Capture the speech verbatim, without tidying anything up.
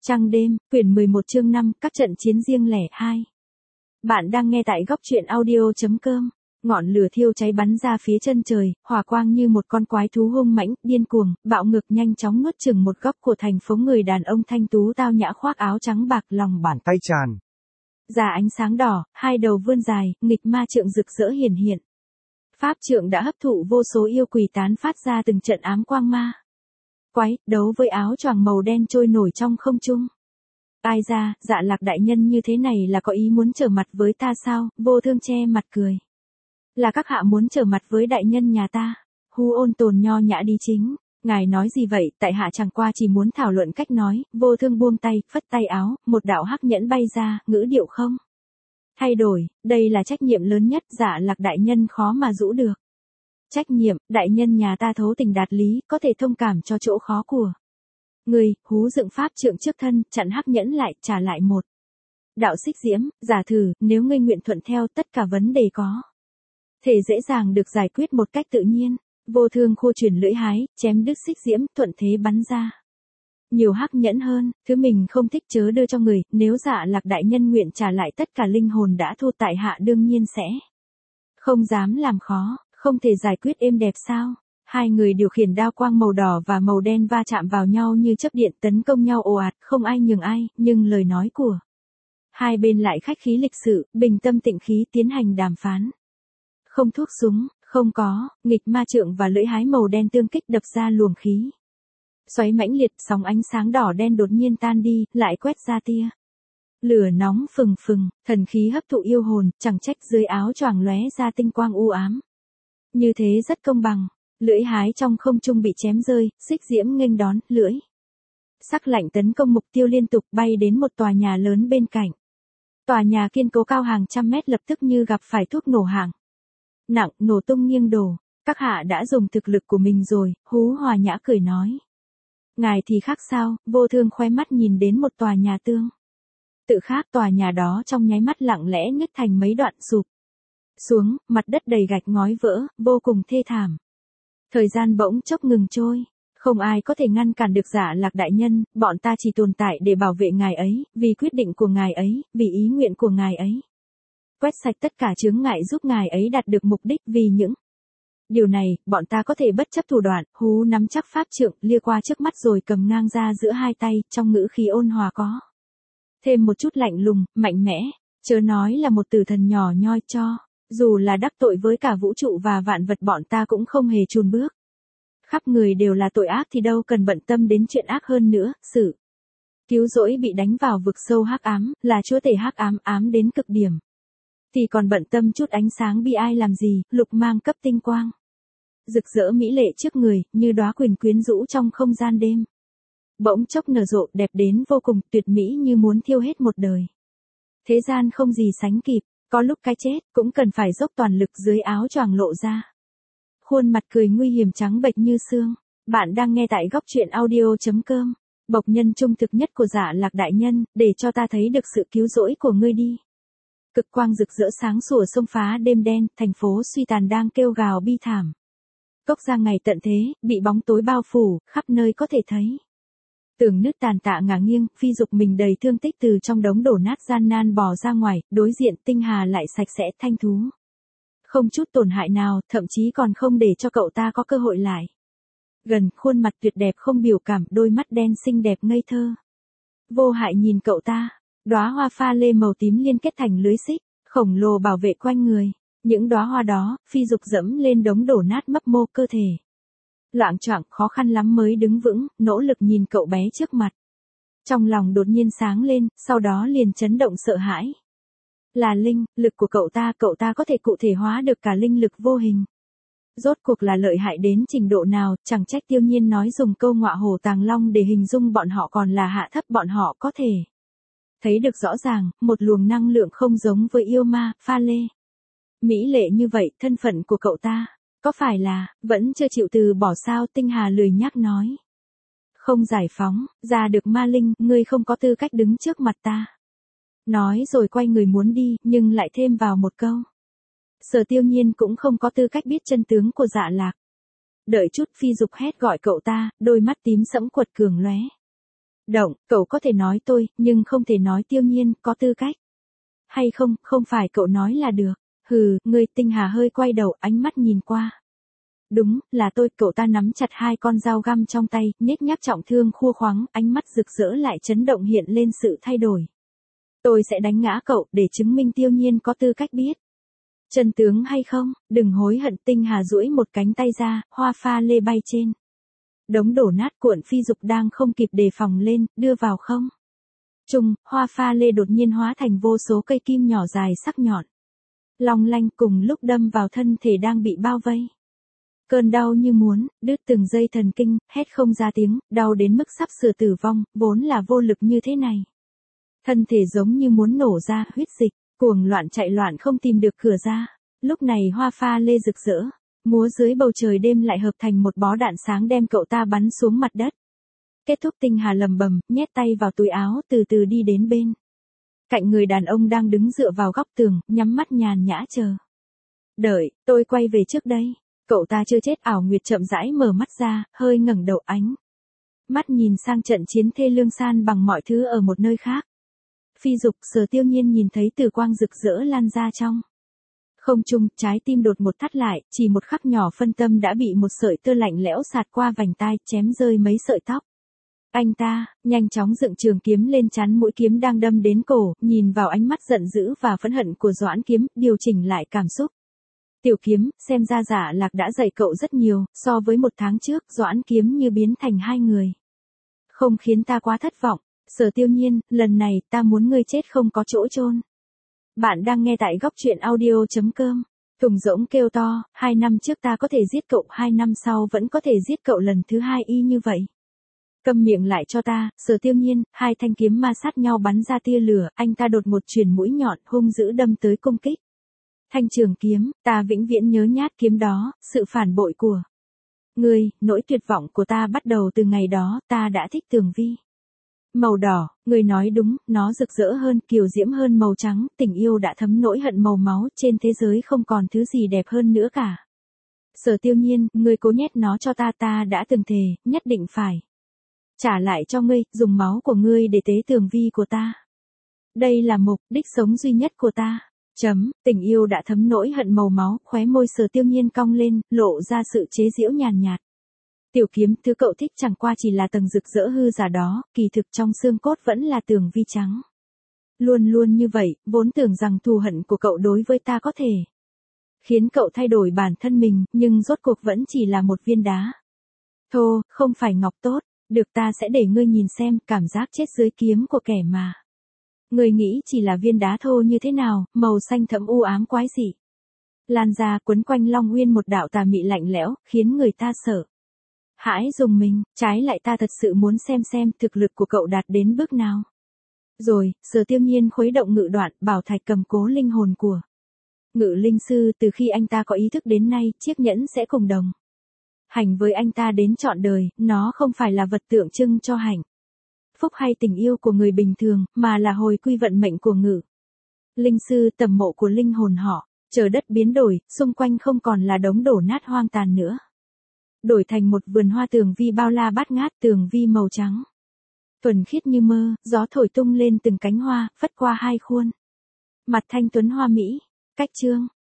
Trăng đêm, quyển mười một chương năm, các trận chiến riêng lẻ hai. Bạn đang nghe tại góc truyện audio.com. Ngọn lửa thiêu cháy bắn ra phía chân trời, hỏa quang như một con quái thú hung mãnh, điên cuồng, bạo ngược nhanh chóng nuốt chửng một góc của thành phố. Người đàn ông thanh tú tao nhã khoác áo trắng bạc, lòng bàn tay tràn ra ánh sáng đỏ, hai đầu vươn dài, nghịch ma trượng rực rỡ hiển hiện. Pháp trượng đã hấp thụ vô số yêu quỷ, tán phát ra từng trận ám quang ma quái, đấu với áo choàng màu đen trôi nổi trong không trung. Ai ra, Dạ Lạc đại nhân như thế này là có ý muốn trở mặt với ta sao? Vô Thương che mặt cười. Là các hạ muốn trở mặt với đại nhân nhà ta. Hú Ôn Tồn nho nhã đi chính. Ngài nói gì vậy? Tại hạ chẳng qua chỉ muốn thảo luận cách nói. Vô Thương buông tay, phất tay áo, một đạo hắc nhẫn bay ra, ngữ điệu không thay đổi, đây là trách nhiệm lớn nhất, Dạ Lạc đại nhân khó mà rũ được. Trách nhiệm, đại nhân nhà ta thấu tình đạt lý, có thể thông cảm cho chỗ khó của người. Hú dựng pháp trượng trước thân, chặn hắc nhẫn lại, trả lại một đạo xích diễm. Giả thử, nếu ngươi nguyện thuận theo, tất cả vấn đề có thể dễ dàng được giải quyết một cách tự nhiên. Vô Thương khô chuyển lưỡi hái, chém đứt xích diễm, thuận thế bắn ra nhiều hắc nhẫn hơn. Thứ mình không thích chớ đưa cho người. Nếu Dạ Lạc đại nhân nguyện trả lại tất cả linh hồn đã thu, tại hạ đương nhiên sẽ không dám làm khó. Không thể giải quyết êm đẹp sao? Hai người điều khiển đao quang màu đỏ và màu đen va chạm vào nhau như chớp điện, tấn công nhau ồ ạt, không ai nhường ai, nhưng lời nói của hai bên lại khách khí lịch sự, bình tâm tịnh khí tiến hành đàm phán. Không thuốc súng, không có, nghịch ma trượng và lưỡi hái màu đen tương kích đập ra luồng khí xoáy mãnh liệt, sóng ánh sáng đỏ đen đột nhiên tan đi, lại quét ra tia lửa nóng phừng phừng, thần khí hấp thụ yêu hồn, chẳng trách dưới áo choàng lóe ra tinh quang u ám. Như thế rất công bằng. Lưỡi hái trong không trung bị chém rơi, xích diễm nghênh đón, lưỡi sắc lạnh tấn công mục tiêu liên tục, bay đến một tòa nhà lớn bên cạnh. Tòa nhà kiên cố cao hàng trăm mét lập tức như gặp phải thuốc nổ hạng nặng, nổ tung nghiêng đổ. Các hạ đã dùng thực lực của mình rồi, Hú hòa nhã cười nói. Ngài thì khác sao? Vô Thương khoe mắt nhìn đến một tòa nhà tương tự khác, tòa nhà đó trong nháy mắt lặng lẽ nứt thành mấy đoạn sụp xuống, mặt đất đầy gạch ngói vỡ, vô cùng thê thảm. Thời gian bỗng chốc ngừng trôi, không ai có thể ngăn cản được Dạ Lạc đại nhân, bọn ta chỉ tồn tại để bảo vệ ngài ấy, vì quyết định của ngài ấy, vì ý nguyện của ngài ấy. Quét sạch tất cả chướng ngại giúp ngài ấy đạt được mục đích, vì những điều này, bọn ta có thể bất chấp thủ đoạn. Hú nắm chắc pháp trượng, lia qua trước mắt rồi cầm ngang ra giữa hai tay, trong ngữ khí ôn hòa có thêm một chút lạnh lùng, mạnh mẽ, chớ nói là một tử thần nhỏ nhoi cho. Dù là đắc tội với cả vũ trụ và vạn vật, bọn ta cũng không hề chùn bước. Khắp người đều là tội ác thì đâu cần bận tâm đến chuyện ác hơn nữa. Sự cứu rỗi bị đánh vào vực sâu hắc ám, là chúa tể hắc ám, ám đến cực điểm, thì còn bận tâm chút ánh sáng bi ai làm gì? Lục mang cấp tinh quang rực rỡ mỹ lệ trước người, như đóa quỳnh quyến rũ trong không gian đêm. Bỗng chốc nở rộ, đẹp đến vô cùng, tuyệt mỹ như muốn thiêu hết một đời. Thế gian không gì sánh kịp. Có lúc cái chết, cũng cần phải dốc toàn lực. Dưới áo choàng lộ ra khuôn mặt cười nguy hiểm trắng bệch như xương. Bạn đang nghe tại góc truyện audio.com. Bộc nhân trung thực nhất của Dạ Lạc đại nhân, để cho ta thấy được sự cứu rỗi của ngươi đi. Cực quang rực rỡ sáng sủa xông phá đêm đen, thành phố suy tàn đang kêu gào bi thảm. Cốc Giang ngày tận thế, bị bóng tối bao phủ, khắp nơi có thể thấy tường nứt tàn tạ ngả nghiêng, Phi Dục mình đầy thương tích từ trong đống đổ nát gian nan bò ra ngoài, đối diện Tinh Hà lại sạch sẽ thanh thú. Không chút tổn hại nào, thậm chí còn không để cho cậu ta có cơ hội lại gần, khuôn mặt tuyệt đẹp không biểu cảm, đôi mắt đen xinh đẹp ngây thơ. Vô hại nhìn cậu ta, đóa hoa pha lê màu tím liên kết thành lưới xích khổng lồ bảo vệ quanh người. Những đóa hoa đó, Phi Dục dẫm lên đống đổ nát mấp mô, cơ thể loạng choạng, khó khăn lắm mới đứng vững, nỗ lực nhìn cậu bé trước mặt. Trong lòng đột nhiên sáng lên, sau đó liền chấn động sợ hãi. Là linh, lực của cậu ta, cậu ta có thể cụ thể hóa được cả linh lực vô hình. Rốt cuộc là lợi hại đến trình độ nào? Chẳng trách Tiêu Nhiên nói dùng câu ngọa hổ tàng long để hình dung bọn họ, còn là hạ thấp bọn họ. Có thể thấy được rõ ràng, một luồng năng lượng không giống với yêu ma, pha lê. Mỹ lệ như vậy, thân phận của cậu ta, có phải là, vẫn chưa chịu từ bỏ sao? Tinh Hà lười nhác nói. Không giải phóng ra được ma linh, ngươi không có tư cách đứng trước mặt ta. Nói rồi quay người muốn đi, nhưng lại thêm vào một câu. Sở Tiêu Nhiên cũng không có tư cách biết chân tướng của Dạ Lạc. Đợi chút, Phi Dục hét gọi cậu ta, đôi mắt tím sẫm quật cường lóe Động, cậu có thể nói tôi, nhưng không thể nói Tiêu Nhiên, có tư cách. Hay không, không phải cậu nói là được. Hừ, người. Tinh Hà hơi quay đầu, ánh mắt nhìn qua. Đúng, là tôi. Cậu ta nắm chặt hai con dao găm trong tay, nhếch nhác trọng thương khua khoáng, ánh mắt rực rỡ lại chấn động hiện lên sự thay đổi. Tôi sẽ đánh ngã cậu, để chứng minh Tiêu Nhiên có tư cách biết chân tướng hay không, đừng hối hận. Tinh Hà duỗi một cánh tay ra, hoa pha lê bay trên đống đổ nát, cuộn phi dục đang không kịp đề phòng lên, đưa vào không trung, hoa pha lê đột nhiên hóa thành vô số cây kim nhỏ dài sắc nhọn. Long lanh, cùng lúc đâm vào thân thể đang bị bao vây. Cơn đau như muốn đứt từng dây thần kinh, hét không ra tiếng, đau đến mức sắp sửa tử vong, vốn là vô lực như thế này. Thân thể giống như muốn nổ ra, huyết dịch, cuồng loạn chạy loạn không tìm được cửa ra. Lúc này hoa pha lê rực rỡ, múa dưới bầu trời đêm lại hợp thành một bó đạn sáng đem cậu ta bắn xuống mặt đất. Kết thúc. Tinh Hà lầm bầm, nhét tay vào túi áo, từ từ đi đến bên cạnh người đàn ông đang đứng dựa vào góc tường, nhắm mắt nhàn nhã chờ. Đợi, tôi quay về trước đây. Cậu ta chưa chết. Ảo Nguyệt chậm rãi mở mắt ra, hơi ngẩng đầu, ánh mắt nhìn sang trận chiến thê lương san bằng mọi thứ ở một nơi khác. Phi dục. Sở Tiêu Nhiên nhìn thấy từ quang rực rỡ lan ra trong không trung, trái tim đột một thắt lại, chỉ một khắc nhỏ phân tâm đã bị một sợi tơ lạnh lẽo sạt qua vành tai, chém rơi mấy sợi tóc. Anh ta nhanh chóng dựng trường kiếm lên chắn mũi kiếm đang đâm đến cổ, nhìn vào ánh mắt giận dữ và phẫn hận của Doãn Kiếm, điều chỉnh lại cảm xúc. Tiểu Kiếm, xem ra Giả Lạc đã dạy cậu rất nhiều, so với một tháng trước, Doãn Kiếm như biến thành hai người. Không khiến ta quá thất vọng. Sở Tiêu Nhiên, lần này ta muốn ngươi chết không có chỗ chôn. Bạn đang nghe tại góc truyện audio chấm com. Tùng Dỗng kêu to, hai năm trước ta có thể giết cậu, hai năm sau vẫn có thể giết cậu lần thứ hai y như vậy. Câm miệng lại cho ta. Sở Tiêu Nhiên, hai thanh kiếm ma sát nhau bắn ra tia lửa, anh ta đột một chuyển mũi nhọn, hung dữ đâm tới công kích. Thanh trường kiếm, ta vĩnh viễn nhớ nhát kiếm đó, sự phản bội của ngươi, nỗi tuyệt vọng của ta bắt đầu từ ngày đó, ta đã thích Tường Vi. Màu đỏ, người nói đúng, nó rực rỡ hơn, kiều diễm hơn màu trắng, tình yêu đã thấm nỗi hận màu máu, trên thế giới không còn thứ gì đẹp hơn nữa cả. Sở Tiêu Nhiên, ngươi cố nhét nó cho ta, ta đã từng thề, nhất định phải trả lại cho ngươi, dùng máu của ngươi để tế Tường Vi của ta. Đây là mục đích sống duy nhất của ta. Chấm, tình yêu đã thấm nỗi hận màu máu, khóe môi Sở Tiêu Nhiên cong lên, lộ ra sự chế giễu nhàn nhạt. Tiểu Kiếm, thứ cậu thích chẳng qua chỉ là tầng rực rỡ hư giả đó, kỳ thực trong xương cốt vẫn là Tường Vi trắng. Luôn luôn như vậy, vốn tưởng rằng thù hận của cậu đối với ta có thể khiến cậu thay đổi bản thân mình, nhưng rốt cuộc vẫn chỉ là một viên đá thô, không phải ngọc tốt. Được, ta sẽ để ngươi nhìn xem cảm giác chết dưới kiếm của kẻ mà ngươi nghĩ chỉ là viên đá thô như thế nào, màu xanh thẫm u ám quái dị. Lan ra quấn quanh Long Uyên một đạo tà mị lạnh lẽo, khiến người ta sợ hãi dùng mình. Trái lại ta thật sự muốn xem xem thực lực của cậu đạt đến bước nào. Rồi, Sở Tiêu Nhiên khuấy động ngự đoạn, bảo thạch cầm cố linh hồn của Ngự linh sư. Từ khi anh ta có ý thức đến nay, chiếc nhẫn sẽ cùng đồng hành với anh ta đến trọn đời, nó không phải là vật tượng trưng cho hạnh phúc hay tình yêu của người bình thường, mà là hồi quy vận mệnh của Ngự linh sư, tầm mộ của linh hồn họ. Trời đất biến đổi, xung quanh không còn là đống đổ nát hoang tàn nữa, đổi thành một vườn hoa Tường Vi bao la bát ngát. Tường Vi màu trắng thuần khiết như mơ, gió thổi tung lên từng cánh hoa, phất qua hai khuôn mặt thanh tuấn hoa mỹ. Cách chương